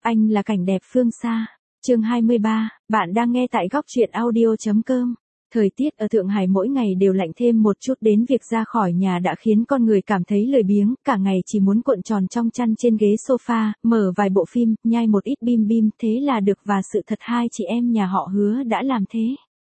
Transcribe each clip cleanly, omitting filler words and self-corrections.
Anh là cảnh đẹp phương xa. Chương 23, bạn đang nghe tại góc truyện audio.com. Thời tiết ở Thượng Hải mỗi ngày đều lạnh thêm một chút, đến việc ra khỏi nhà đã khiến con người cảm thấy lười biếng, cả ngày chỉ muốn cuộn tròn trong chăn trên ghế sofa, mở vài bộ phim, nhai một ít bim bim, thế là được. Và sự thật, hai chị em nhà họ Hứa đã làm thế.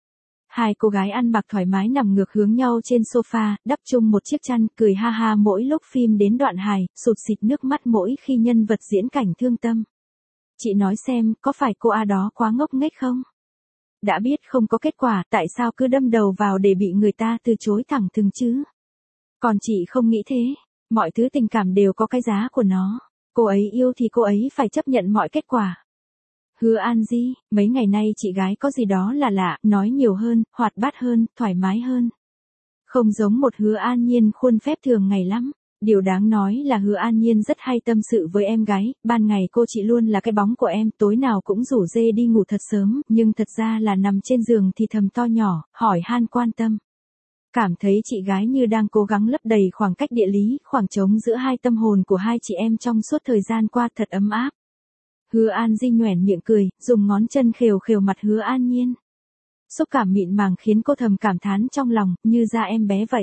Hai cô gái ăn mặc thoải mái nằm ngược hướng nhau trên sofa, đắp chung một chiếc chăn, cười ha ha mỗi lúc phim đến đoạn hài, sụt sịt nước mắt mỗi khi nhân vật diễn cảnh thương tâm. Chị nói xem, có phải cô A đó quá ngốc nghếch không? Đã biết không có kết quả, tại sao cứ đâm đầu vào để bị người ta từ chối thẳng thừng chứ? Còn chị không nghĩ thế, mọi thứ tình cảm đều có cái giá của nó. Cô ấy yêu thì cô ấy phải chấp nhận mọi kết quả. Hứa An Di, mấy ngày nay chị gái có gì đó là lạ, nói nhiều hơn, hoạt bát hơn, thoải mái hơn. Không giống một Hứa An Nhiên khuôn phép thường ngày lắm. Điều đáng nói là Hứa An Nhiên rất hay tâm sự với em gái, ban ngày cô chị luôn là cái bóng của em, tối nào cũng rủ dê đi ngủ thật sớm, nhưng thật ra là nằm trên giường thì thầm to nhỏ, hỏi han quan tâm. Cảm thấy chị gái như đang cố gắng lấp đầy khoảng cách địa lý, khoảng trống giữa hai tâm hồn của hai chị em trong suốt thời gian qua thật ấm áp. Hứa An Di nhoẻn miệng cười, dùng ngón chân khều khều mặt Hứa An Nhiên. Xúc cảm mịn màng khiến cô thầm cảm thán trong lòng, như da em bé vậy.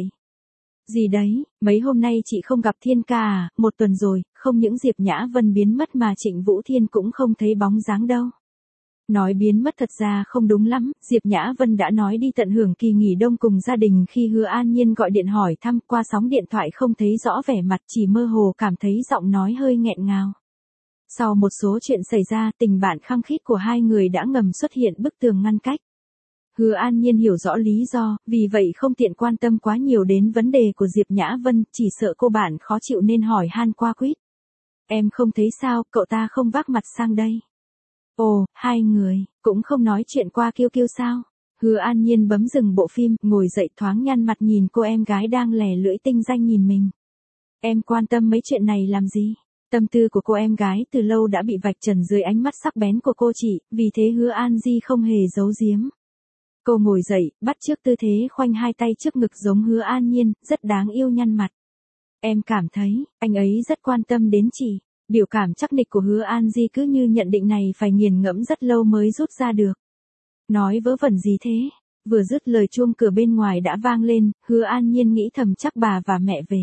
Gì đấy, mấy hôm nay chị không gặp Thiên ca à, một tuần rồi, không những Diệp Nhã Vân biến mất mà Trịnh Vũ Thiên cũng không thấy bóng dáng đâu. Nói biến mất thật ra không đúng lắm, Diệp Nhã Vân đã nói đi tận hưởng kỳ nghỉ đông cùng gia đình. Khi Hứa An Nhiên gọi điện hỏi thăm qua sóng điện thoại không thấy rõ vẻ mặt, chỉ mơ hồ cảm thấy giọng nói hơi nghẹn ngào. Sau một số chuyện xảy ra, tình bạn khăng khít của hai người đã ngầm xuất hiện bức tường ngăn cách. Hứa An Nhiên hiểu rõ lý do, vì vậy không tiện quan tâm quá nhiều đến vấn đề của Diệp Nhã Vân, chỉ sợ cô bạn khó chịu nên hỏi han qua quýt. Em không thấy sao, cậu ta không vác mặt sang đây. Ồ, hai người, cũng không nói chuyện qua kiêu kiêu sao? Hứa An Nhiên bấm dừng bộ phim, ngồi dậy thoáng nhăn mặt nhìn cô em gái đang lè lưỡi tinh danh nhìn mình. Em quan tâm mấy chuyện này làm gì? Tâm tư của cô em gái từ lâu đã bị vạch trần dưới ánh mắt sắc bén của cô chị, vì thế Hứa An Di không hề giấu giếm. Cô ngồi dậy, bắt chước tư thế khoanh hai tay trước ngực giống Hứa An Nhiên, rất đáng yêu nhăn mặt. Em cảm thấy, anh ấy rất quan tâm đến chị. Biểu cảm chắc nịch của Hứa An Di cứ như nhận định này phải nghiền ngẫm rất lâu mới rút ra được. Nói vớ vẩn gì thế? Vừa dứt lời chuông cửa bên ngoài đã vang lên, Hứa An Nhiên nghĩ thầm chắc bà và mẹ về.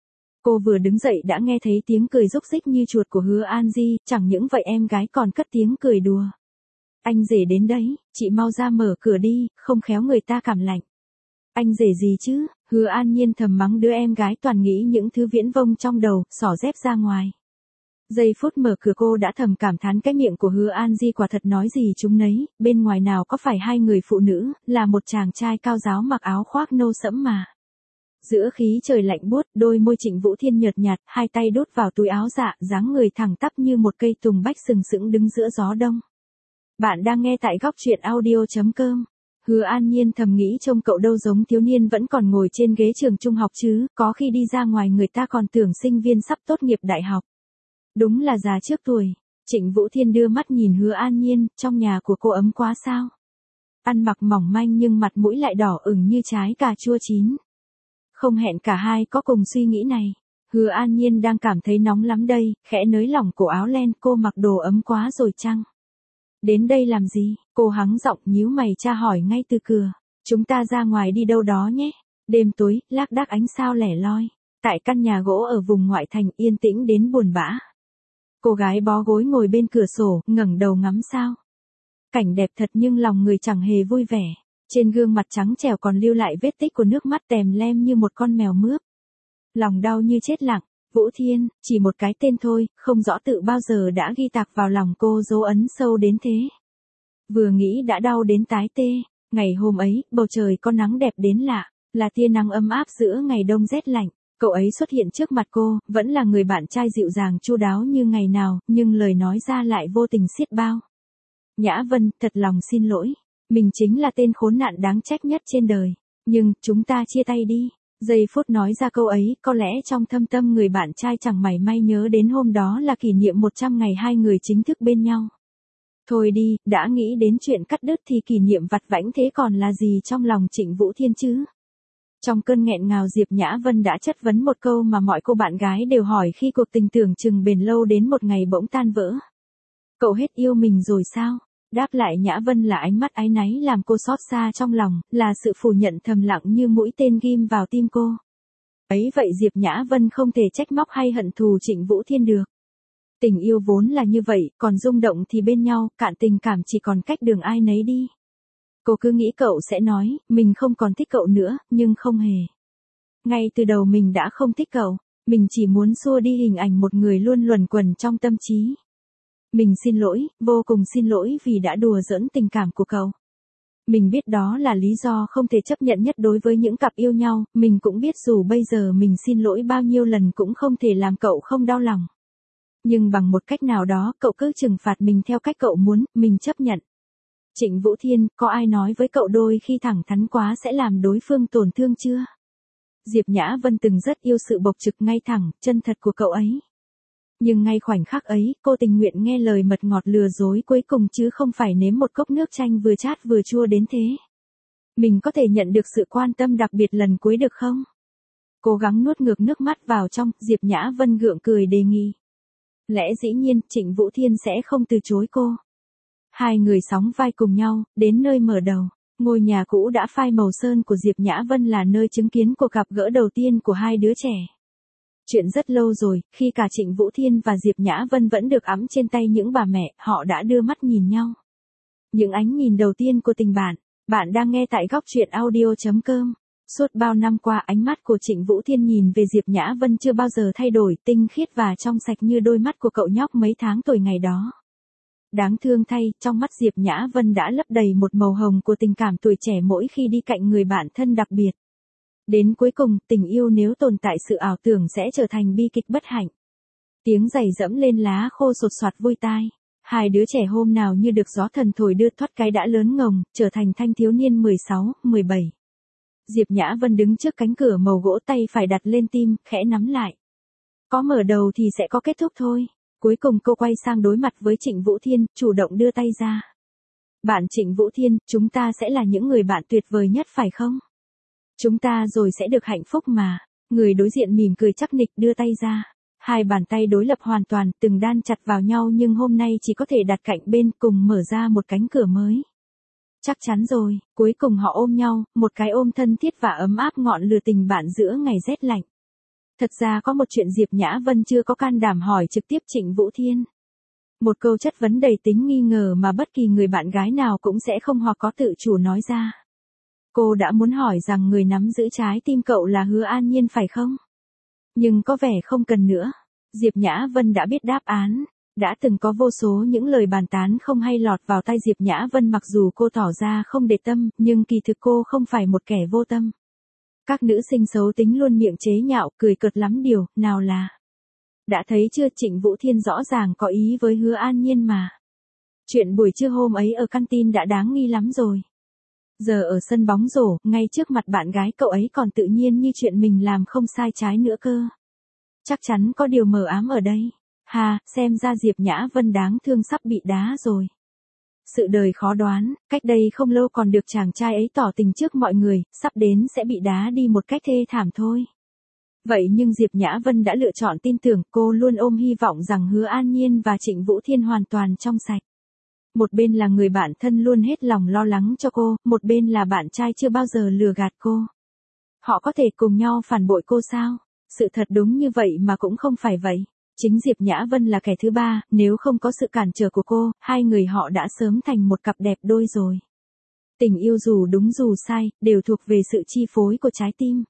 Cô vừa đứng dậy đã nghe thấy tiếng cười rúc rích như chuột của Hứa An Di, chẳng những vậy em gái còn cất tiếng cười đùa. Anh rể đến đấy, chị mau ra mở cửa đi, không khéo người ta cảm lạnh. Anh rể gì chứ? Hứa An Nhiên thầm mắng đứa em gái toàn nghĩ những thứ viễn vông trong đầu, xỏ dép ra ngoài. Giây phút mở cửa cô đã thầm cảm thán cái miệng của Hứa An Di quả thật nói gì chúng nấy, bên ngoài nào có phải hai người phụ nữ, là một chàng trai cao ráo mặc áo khoác nâu sẫm mà. Giữa khí trời lạnh buốt, đôi môi Trịnh Vũ Thiên nhợt nhạt, hai tay đút vào túi áo dạ, dáng người thẳng tắp như một cây tùng bách sừng sững đứng giữa gió đông. Bạn đang nghe tại góc truyện audio.com. Hứa An Nhiên thầm nghĩ trông cậu đâu giống thiếu niên vẫn còn ngồi trên ghế trường trung học chứ, có khi đi ra ngoài người ta còn tưởng sinh viên sắp tốt nghiệp đại học. Đúng là già trước tuổi. Trịnh Vũ Thiên đưa mắt nhìn Hứa An Nhiên, trong nhà của cô ấm quá sao? Ăn mặc mỏng manh nhưng mặt mũi lại đỏ ửng như trái cà chua chín. Không hẹn cả hai có cùng suy nghĩ này. Hứa An Nhiên đang cảm thấy nóng lắm đây, khẽ nới lỏng cổ áo len, cô mặc đồ ấm quá rồi chăng? Đến đây làm gì? Cô hắng giọng nhíu mày tra hỏi ngay từ cửa. Chúng ta ra ngoài đi đâu đó nhé. Đêm tối, lác đác ánh sao lẻ loi. Tại căn nhà gỗ ở vùng ngoại thành yên tĩnh đến buồn bã. Cô gái bó gối ngồi bên cửa sổ, ngẩng đầu ngắm sao. Cảnh đẹp thật nhưng lòng người chẳng hề vui vẻ. Trên gương mặt trắng trẻo còn lưu lại vết tích của nước mắt tèm lem như một con mèo mướp. Lòng đau như chết lặng. Vũ Thiên, chỉ một cái tên thôi, không rõ tự bao giờ đã ghi tạc vào lòng cô dấu ấn sâu đến thế. Vừa nghĩ đã đau đến tái tê. Ngày hôm ấy, bầu trời có nắng đẹp đến lạ, là tia nắng ấm áp giữa ngày đông rét lạnh. Cậu ấy xuất hiện trước mặt cô, vẫn là người bạn trai dịu dàng chu đáo như ngày nào, nhưng lời nói ra lại vô tình xiết bao. Nhã Vân, thật lòng xin lỗi. Mình chính là tên khốn nạn đáng trách nhất trên đời. Nhưng, chúng ta chia tay đi. Giây phút nói ra câu ấy, có lẽ trong thâm tâm người bạn trai chẳng mảy may nhớ đến hôm đó là kỷ niệm 100 ngày hai người chính thức bên nhau. Thôi đi, đã nghĩ đến chuyện cắt đứt thì kỷ niệm vặt vãnh thế còn là gì trong lòng Trịnh Vũ Thiên chứ? Trong cơn nghẹn ngào Diệp Nhã Vân đã chất vấn một câu mà mọi cô bạn gái đều hỏi khi cuộc tình tưởng chừng bền lâu đến một ngày bỗng tan vỡ. Cậu hết yêu mình rồi sao? Đáp lại Nhã Vân là ánh mắt áy náy làm cô xót xa trong lòng, là sự phủ nhận thầm lặng như mũi tên ghim vào tim cô. Ấy vậy Diệp Nhã Vân không thể trách móc hay hận thù Trịnh Vũ Thiên được. Tình yêu vốn là như vậy, còn rung động thì bên nhau, cạn tình cảm chỉ còn cách đường ai nấy đi. Cô cứ nghĩ cậu sẽ nói, mình không còn thích cậu nữa, nhưng không hề. Ngay từ đầu mình đã không thích cậu, mình chỉ muốn xua đi hình ảnh một người luôn luẩn quẩn trong tâm trí. Mình xin lỗi, vô cùng xin lỗi vì đã đùa giỡn tình cảm của cậu. Mình biết đó là lý do không thể chấp nhận nhất đối với những cặp yêu nhau, mình cũng biết dù bây giờ mình xin lỗi bao nhiêu lần cũng không thể làm cậu không đau lòng. Nhưng bằng một cách nào đó cậu cứ trừng phạt mình theo cách cậu muốn, mình chấp nhận. Trịnh Vũ Thiên, có ai nói với cậu đôi khi thẳng thắn quá sẽ làm đối phương tổn thương chưa? Diệp Nhã Vân từng rất yêu sự bộc trực ngay thẳng, chân thật của cậu ấy. Nhưng ngay khoảnh khắc ấy, cô tình nguyện nghe lời mật ngọt lừa dối cuối cùng chứ không phải nếm một cốc nước chanh vừa chát vừa chua đến thế. Mình có thể nhận được sự quan tâm đặc biệt lần cuối được không? Cố gắng nuốt ngược nước mắt vào trong, Diệp Nhã Vân gượng cười đề nghị. Lẽ dĩ nhiên, Trịnh Vũ Thiên sẽ không từ chối cô. Hai người sóng vai cùng nhau, đến nơi mở đầu. Ngôi nhà cũ đã phai màu sơn của Diệp Nhã Vân là nơi chứng kiến cuộc gặp gỡ đầu tiên của hai đứa trẻ. Chuyện rất lâu rồi, khi cả Trịnh Vũ Thiên và Diệp Nhã Vân vẫn được ẵm trên tay những bà mẹ, họ đã đưa mắt nhìn nhau. Những ánh nhìn đầu tiên của tình bạn. Bạn đang nghe tại góc truyện audio.com. Suốt bao năm qua ánh mắt của Trịnh Vũ Thiên nhìn về Diệp Nhã Vân chưa bao giờ thay đổi, tinh khiết và trong sạch như đôi mắt của cậu nhóc mấy tháng tuổi ngày đó. Đáng thương thay, trong mắt Diệp Nhã Vân đã lấp đầy một màu hồng của tình cảm tuổi trẻ mỗi khi đi cạnh người bạn thân đặc biệt. Đến cuối cùng, tình yêu nếu tồn tại sự ảo tưởng sẽ trở thành bi kịch bất hạnh. Tiếng giày dẫm lên lá khô sột soạt vui tai. Hai đứa trẻ hôm nào như được gió thần thổi đưa thoát cái đã lớn ngồng, trở thành thanh thiếu niên 16, 17. Diệp Nhã Vân đứng trước cánh cửa màu gỗ, tay phải đặt lên tim, khẽ nắm lại. Có mở đầu thì sẽ có kết thúc thôi. Cuối cùng cô quay sang đối mặt với Trịnh Vũ Thiên, chủ động đưa tay ra. Bạn Trịnh Vũ Thiên, chúng ta sẽ là những người bạn tuyệt vời nhất phải không? Chúng ta rồi sẽ được hạnh phúc mà. Người đối diện mỉm cười chắc nịch đưa tay ra. Hai bàn tay đối lập hoàn toàn, từng đan chặt vào nhau nhưng hôm nay chỉ có thể đặt cạnh bên cùng mở ra một cánh cửa mới. Chắc chắn rồi, cuối cùng họ ôm nhau, một cái ôm thân thiết và ấm áp ngọn lửa tình bạn giữa ngày rét lạnh. Thật ra có một chuyện Diệp Nhã Vân chưa có can đảm hỏi trực tiếp Trịnh Vũ Thiên. Một câu chất vấn đầy tính nghi ngờ mà bất kỳ người bạn gái nào cũng sẽ không hoặc có tự chủ nói ra. Cô đã muốn hỏi rằng người nắm giữ trái tim cậu là Hứa An Nhiên phải không? Nhưng có vẻ không cần nữa. Diệp Nhã Vân đã biết đáp án. Đã từng có vô số những lời bàn tán không hay lọt vào tai Diệp Nhã Vân mặc dù cô tỏ ra không để tâm, nhưng kỳ thực cô không phải một kẻ vô tâm. Các nữ sinh xấu tính luôn miệng chế nhạo, cười cợt lắm điều, nào là. Đã thấy chưa, Trịnh Vũ Thiên rõ ràng có ý với Hứa An Nhiên mà. Chuyện buổi trưa hôm ấy ở canteen đã đáng nghi lắm rồi. Giờ ở sân bóng rổ, ngay trước mặt bạn gái cậu ấy còn tự nhiên như chuyện mình làm không sai trái nữa cơ. Chắc chắn có điều mờ ám ở đây. Hà, xem ra Diệp Nhã Vân đáng thương sắp bị đá rồi. Sự đời khó đoán, cách đây không lâu còn được chàng trai ấy tỏ tình trước mọi người, sắp đến sẽ bị đá đi một cách thê thảm thôi. Vậy nhưng Diệp Nhã Vân đã lựa chọn tin tưởng, cô luôn ôm hy vọng rằng Hứa An Nhiên và Trịnh Vũ Thiên hoàn toàn trong sạch. Một bên là người bạn thân luôn hết lòng lo lắng cho cô, một bên là bạn trai chưa bao giờ lừa gạt cô. Họ có thể cùng nhau phản bội cô sao? Sự thật đúng như vậy mà cũng không phải vậy. Chính Diệp Nhã Vân là kẻ thứ ba, nếu không có sự cản trở của cô, hai người họ đã sớm thành một cặp đẹp đôi rồi. Tình yêu dù đúng dù sai, đều thuộc về sự chi phối của trái tim.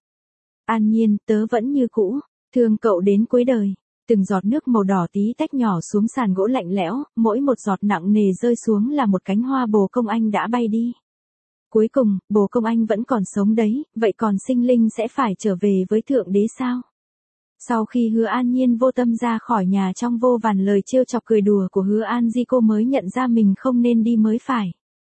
An Nhiên, tớ vẫn như cũ, thương cậu đến cuối đời. Từng giọt nước màu đỏ tí tách nhỏ xuống sàn gỗ lạnh lẽo, mỗi một giọt nặng nề rơi xuống là một cánh hoa bồ công anh đã bay đi. Cuối cùng, bồ công anh vẫn còn sống đấy, vậy còn sinh linh sẽ phải trở về với Thượng Đế sao? Sau khi Hứa An Nhiên vô tâm ra khỏi nhà trong vô vàn lời trêu chọc cười đùa của Hứa An Di, cô mới nhận ra mình không nên đi mới phải.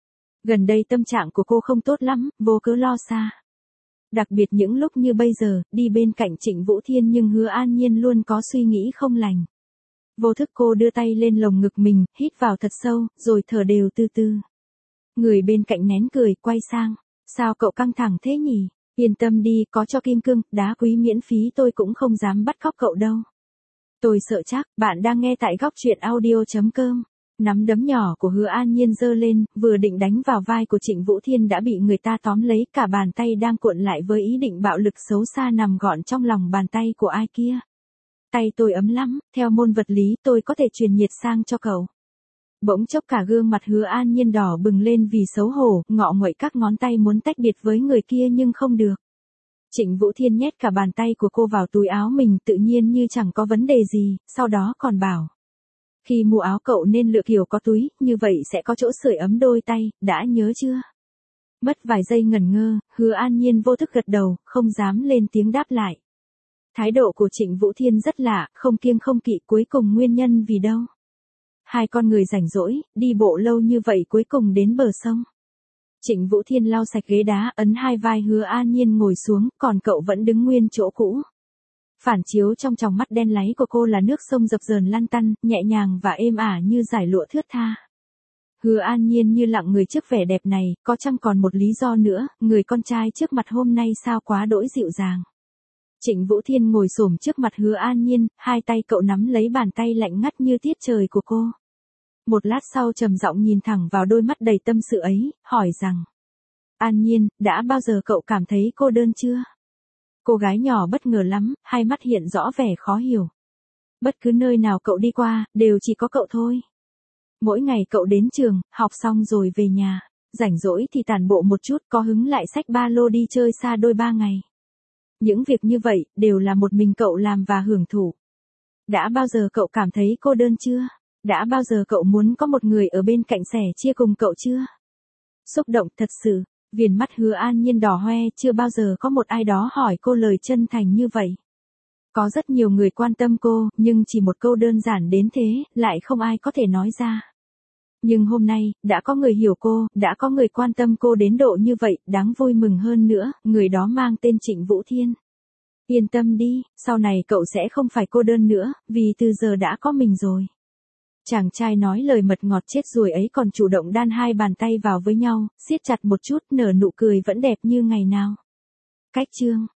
Gần đây tâm trạng của cô không tốt lắm, vô cớ lo xa. Đặc biệt những lúc như bây giờ, đi bên cạnh Trịnh Vũ Thiên nhưng Hứa An Nhiên luôn có suy nghĩ không lành. Vô thức cô đưa tay lên lồng ngực mình, hít vào thật sâu, rồi thở đều từ từ. Người bên cạnh nén cười, quay sang. Sao cậu căng thẳng thế nhỉ? Yên tâm đi, có cho kim cương, đá quý miễn phí tôi cũng không dám bắt cóc cậu đâu. Tôi sợ chắc, bạn đang nghe tại góc truyện audio.com. Nắm đấm nhỏ của Hứa An Nhiên giơ lên, vừa định đánh vào vai của Trịnh Vũ Thiên đã bị người ta tóm lấy, cả bàn tay đang cuộn lại với ý định bạo lực xấu xa nằm gọn trong lòng bàn tay của ai kia. Tay tôi ấm lắm, theo môn vật lý tôi có thể truyền nhiệt sang cho cậu. Bỗng chốc cả gương mặt Hứa An Nhiên đỏ bừng lên vì xấu hổ, ngọ nguậy các ngón tay muốn tách biệt với người kia nhưng không được. Trịnh Vũ Thiên nhét cả bàn tay của cô vào túi áo mình tự nhiên như chẳng có vấn đề gì, sau đó còn bảo. Khi mua áo cậu nên lựa kiểu có túi, như vậy sẽ có chỗ sưởi ấm đôi tay, đã nhớ chưa? Mất vài giây ngẩn ngơ, Hứa An Nhiên vô thức gật đầu, không dám lên tiếng đáp lại. Thái độ của Trịnh Vũ Thiên rất lạ, không kiêng không kỵ, cuối cùng nguyên nhân vì đâu? Hai con người rảnh rỗi, đi bộ lâu như vậy cuối cùng đến bờ sông. Trịnh Vũ Thiên lau sạch ghế đá, ấn hai vai Hứa An Nhiên ngồi xuống, còn cậu vẫn đứng nguyên chỗ cũ. Phản chiếu trong tròng mắt đen láy của cô là nước sông dập dờn lăn tăn, nhẹ nhàng và êm ả như dải lụa thướt tha. Hứa An Nhiên như lặng người trước vẻ đẹp này, có chăng còn một lý do nữa, người con trai trước mặt hôm nay sao quá đỗi dịu dàng. Trịnh Vũ Thiên ngồi xổm trước mặt Hứa An Nhiên, hai tay cậu nắm lấy bàn tay lạnh ngắt như tiết trời của cô. Một lát sau trầm giọng nhìn thẳng vào đôi mắt đầy tâm sự ấy, hỏi rằng. An Nhiên, đã bao giờ cậu cảm thấy cô đơn chưa? Cô gái nhỏ bất ngờ lắm, hai mắt hiện rõ vẻ khó hiểu. Bất cứ nơi nào cậu đi qua, đều chỉ có cậu thôi. Mỗi ngày cậu đến trường, học xong rồi về nhà, rảnh rỗi thì tản bộ một chút, có hứng lại xách ba lô đi chơi xa đôi ba ngày. Những việc như vậy, đều là một mình cậu làm và hưởng thụ. Đã bao giờ cậu cảm thấy cô đơn chưa? Đã bao giờ cậu muốn có một người ở bên cạnh sẻ chia cùng cậu chưa? Xúc động thật sự, viền mắt Hứa An Nhiên đỏ hoe, chưa bao giờ có một ai đó hỏi cô lời chân thành như vậy. Có rất nhiều người quan tâm cô, nhưng chỉ một câu đơn giản đến thế, lại không ai có thể nói ra. Nhưng hôm nay, đã có người hiểu cô, đã có người quan tâm cô đến độ như vậy, đáng vui mừng hơn nữa, người đó mang tên Trịnh Vũ Thiên. Yên tâm đi, sau này cậu sẽ không phải cô đơn nữa, vì từ giờ đã có mình rồi. Chàng trai nói lời mật ngọt chết ruồi ấy còn chủ động đan hai bàn tay vào với nhau, siết chặt một chút, nở nụ cười vẫn đẹp như ngày nào. Cách chương